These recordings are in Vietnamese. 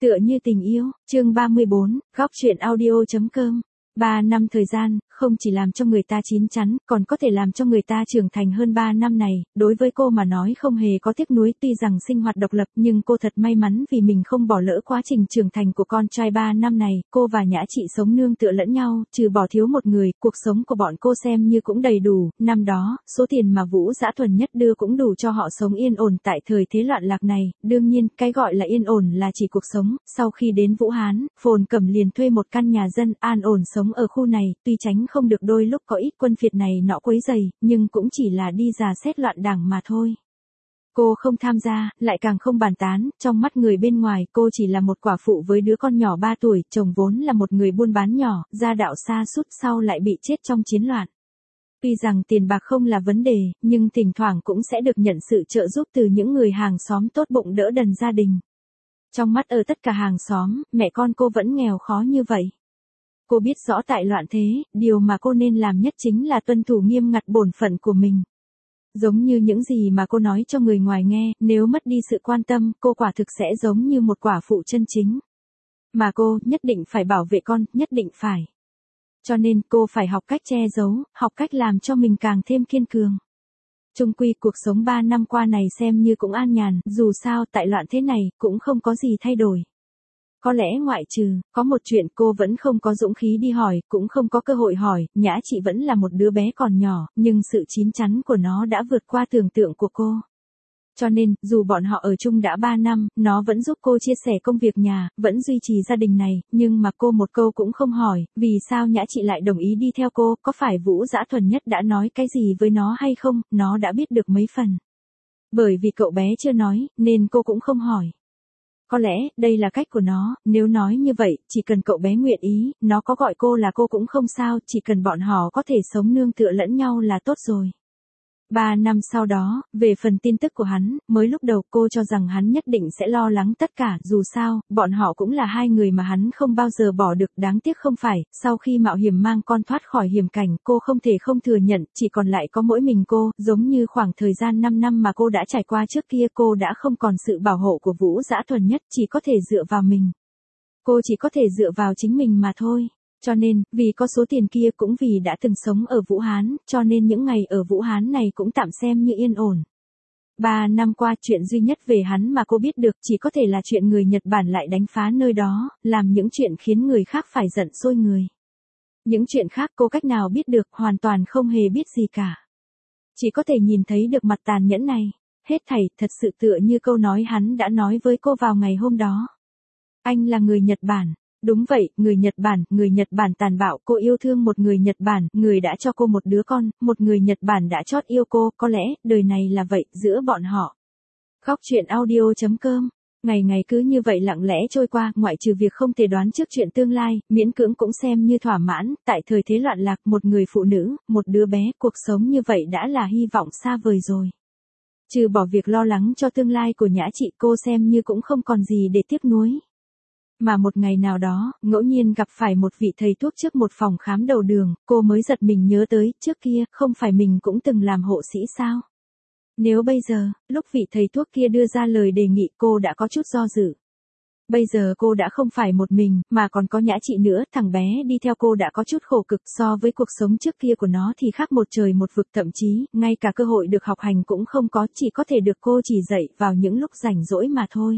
Tựa như tình yêu, chương 34, góc truyện audio.com. 3 năm thời gian, không chỉ làm cho người ta chín chắn, còn có thể làm cho người ta trưởng thành hơn 3 năm này, đối với cô mà nói không hề có tiếc nuối. Tuy rằng sinh hoạt độc lập nhưng cô thật may mắn vì mình không bỏ lỡ quá trình trưởng thành của con trai. 3 năm này, cô và Nhã Trị sống nương tựa lẫn nhau, trừ bỏ thiếu một người, cuộc sống của bọn cô xem như cũng đầy đủ. Năm đó, số tiền mà Vũ Dã Thuần Nhất đưa cũng đủ cho họ sống yên ổn tại thời thế loạn lạc này. Đương nhiên, cái gọi là yên ổn là chỉ cuộc sống. Sau khi đến Vũ Hán, Phồn Cẩm liền thuê một căn nhà dân an ổn sống ở khu này, tuy tránh không được đôi lúc có ít quân phiệt này nọ quấy rầy, nhưng cũng chỉ là đi dò xét loạn đảng mà thôi. Cô không tham gia, lại càng không bàn tán, trong mắt người bên ngoài cô chỉ là một quả phụ với đứa con nhỏ 3 tuổi, chồng vốn là một người buôn bán nhỏ, gia đạo sa sút sau lại bị chết trong chiến loạn. Tuy rằng tiền bạc không là vấn đề, nhưng thỉnh thoảng cũng sẽ được nhận sự trợ giúp từ những người hàng xóm tốt bụng đỡ đần gia đình. Trong mắt ở tất cả hàng xóm, mẹ con cô vẫn nghèo khó như vậy. Cô biết rõ tại loạn thế, điều mà cô nên làm nhất chính là tuân thủ nghiêm ngặt bổn phận của mình. Giống như những gì mà cô nói cho người ngoài nghe, nếu mất đi sự quan tâm, cô quả thực sẽ giống như một quả phụ chân chính. Mà cô nhất định phải bảo vệ con, nhất định phải. Cho nên cô phải học cách che giấu, học cách làm cho mình càng thêm kiên cường. Chung quy cuộc sống 3 năm qua này xem như cũng an nhàn, dù sao tại loạn thế này cũng không có gì thay đổi. Có lẽ ngoại trừ, có một chuyện cô vẫn không có dũng khí đi hỏi, cũng không có cơ hội hỏi. Nhã Trị vẫn là một đứa bé còn nhỏ, nhưng sự chín chắn của nó đã vượt qua tưởng tượng của cô. Cho nên, dù bọn họ ở chung đã 3 năm, nó vẫn giúp cô chia sẻ công việc nhà, vẫn duy trì gia đình này, nhưng mà cô một câu cũng không hỏi, vì sao Nhã Trị lại đồng ý đi theo cô, có phải Vũ Dã Thuần Nhất đã nói cái gì với nó hay không, nó đã biết được mấy phần. Bởi vì cậu bé chưa nói, nên cô cũng không hỏi. Có lẽ, đây là cách của nó, nếu nói như vậy, chỉ cần cậu bé nguyện ý, nó có gọi cô là cô cũng không sao, chỉ cần bọn họ có thể sống nương tựa lẫn nhau là tốt rồi. 3 năm sau đó, về phần tin tức của hắn, mới lúc đầu cô cho rằng hắn nhất định sẽ lo lắng tất cả, dù sao, bọn họ cũng là hai người mà hắn không bao giờ bỏ được, đáng tiếc không phải, sau khi mạo hiểm mang con thoát khỏi hiểm cảnh, cô không thể không thừa nhận, chỉ còn lại có mỗi mình cô, giống như khoảng thời gian 5 năm mà cô đã trải qua trước kia, cô đã không còn sự bảo hộ của Vũ Dã Thuần Nhất, chỉ có thể dựa vào mình. Cô chỉ có thể dựa vào chính mình mà thôi. Cho nên, vì có số tiền kia cũng vì đã từng sống ở Vũ Hán, cho nên những ngày ở Vũ Hán này cũng tạm xem như yên ổn. 3 năm qua chuyện duy nhất về hắn mà cô biết được chỉ có thể là chuyện người Nhật Bản lại đánh phá nơi đó, làm những chuyện khiến người khác phải giận sôi người. Những chuyện khác cô cách nào biết được, hoàn toàn không hề biết gì cả. Chỉ có thể nhìn thấy được mặt tàn nhẫn này. Hết thảy thật sự tựa như câu nói hắn đã nói với cô vào ngày hôm đó. Anh là người Nhật Bản. Đúng vậy, người Nhật Bản tàn bạo, cô yêu thương một người Nhật Bản, người đã cho cô một đứa con, một người Nhật Bản đã chót yêu cô, có lẽ, đời này là vậy, giữa bọn họ. Góc truyện audio.com. Ngày ngày cứ như vậy lặng lẽ trôi qua, ngoại trừ việc không thể đoán trước chuyện tương lai, miễn cưỡng cũng xem như thỏa mãn, tại thời thế loạn lạc, một người phụ nữ, một đứa bé, cuộc sống như vậy đã là hy vọng xa vời rồi. Trừ bỏ việc lo lắng cho tương lai của Nhã Trị, cô xem như cũng không còn gì để tiếc nuối. Mà một ngày nào đó, ngẫu nhiên gặp phải một vị thầy thuốc trước một phòng khám đầu đường, cô mới giật mình nhớ tới, trước kia, không phải mình cũng từng làm hộ sĩ sao? Nếu bây giờ, lúc vị thầy thuốc kia đưa ra lời đề nghị cô đã có chút do dự. Bây giờ cô đã không phải một mình, mà còn có Nhã Trị nữa, thằng bé đi theo cô đã có chút khổ cực so với cuộc sống trước kia của nó thì khác một trời một vực, thậm chí, ngay cả cơ hội được học hành cũng không có, chỉ có thể được cô chỉ dạy vào những lúc rảnh rỗi mà thôi.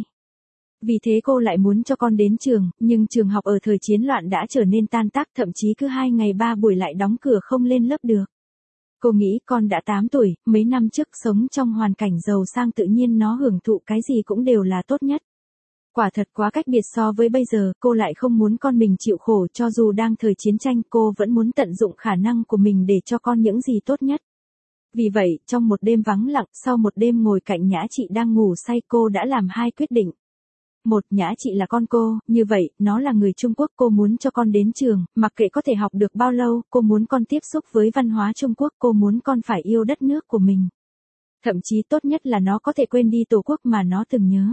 Vì thế cô lại muốn cho con đến trường, nhưng trường học ở thời chiến loạn đã trở nên tan tác, thậm chí cứ 2 ngày 3 buổi lại đóng cửa không lên lớp được. Cô nghĩ con đã 8 tuổi, mấy năm trước sống trong hoàn cảnh giàu sang tự nhiên nó hưởng thụ cái gì cũng đều là tốt nhất. Quả thật quá cách biệt so với bây giờ, cô lại không muốn con mình chịu khổ, cho dù đang thời chiến tranh cô vẫn muốn tận dụng khả năng của mình để cho con những gì tốt nhất. Vì vậy, trong một đêm vắng lặng, sau một đêm ngồi cạnh Nhã Trị đang ngủ say, cô đã làm 2 quyết định. Một, Nhã Trị là con cô, như vậy, nó là người Trung Quốc, cô muốn cho con đến trường, mặc kệ có thể học được bao lâu, cô muốn con tiếp xúc với văn hóa Trung Quốc, cô muốn con phải yêu đất nước của mình. Thậm chí tốt nhất là nó có thể quên đi tổ quốc mà nó từng nhớ.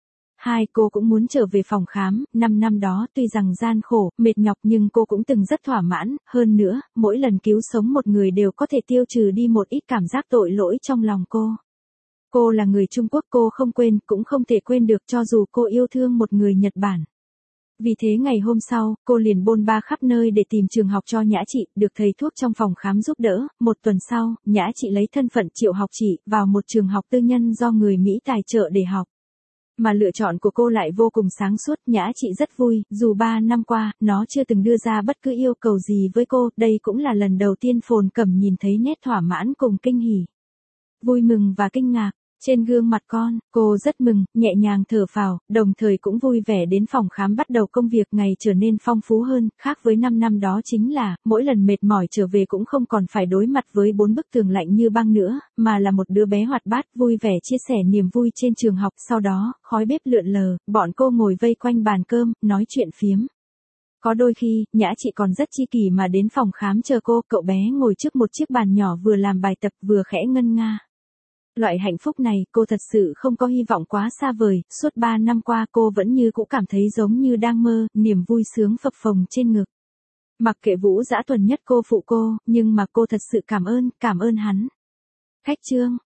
2, cô cũng muốn trở về phòng khám, 5 năm đó tuy rằng gian khổ, mệt nhọc nhưng cô cũng từng rất thỏa mãn, hơn nữa, mỗi lần cứu sống một người đều có thể tiêu trừ đi một ít cảm giác tội lỗi trong lòng cô. Cô là người Trung Quốc, cô không quên, cũng không thể quên được cho dù cô yêu thương một người Nhật Bản. Vì thế ngày hôm sau, cô liền bôn ba khắp nơi để tìm trường học cho Nhã Trị, được thầy thuốc trong phòng khám giúp đỡ. Một tuần sau, Nhã Trị lấy thân phận triệu học chỉ vào một trường học tư nhân do người Mỹ tài trợ để học. Mà lựa chọn của cô lại vô cùng sáng suốt, Nhã Trị rất vui, dù 3 năm qua, nó chưa từng đưa ra bất cứ yêu cầu gì với cô, đây cũng là lần đầu tiên Phồn Cẩm nhìn thấy nét thỏa mãn cùng kinh hỉ. Vui mừng và kinh ngạc. Trên gương mặt con, cô rất mừng, nhẹ nhàng thở phào, đồng thời cũng vui vẻ đến phòng khám bắt đầu công việc ngày trở nên phong phú hơn, khác với 5 năm đó chính là, mỗi lần mệt mỏi trở về cũng không còn phải đối mặt với 4 bức tường lạnh như băng nữa, mà là một đứa bé hoạt bát, vui vẻ chia sẻ niềm vui trên trường học. Sau đó, khói bếp lượn lờ, bọn cô ngồi vây quanh bàn cơm, nói chuyện phiếm. Có đôi khi, Nhã Trị còn rất chi kỷ mà đến phòng khám chờ cô, cậu bé ngồi trước một chiếc bàn nhỏ vừa làm bài tập vừa khẽ ngân nga. Loại hạnh phúc này, cô thật sự không có hy vọng quá xa vời, suốt 3 năm qua cô vẫn như cũ cảm thấy giống như đang mơ, niềm vui sướng phập phồng trên ngực. Mặc kệ Vũ Dã Tuần Nhất cô phụ cô, nhưng mà cô thật sự cảm ơn hắn. Khách trương.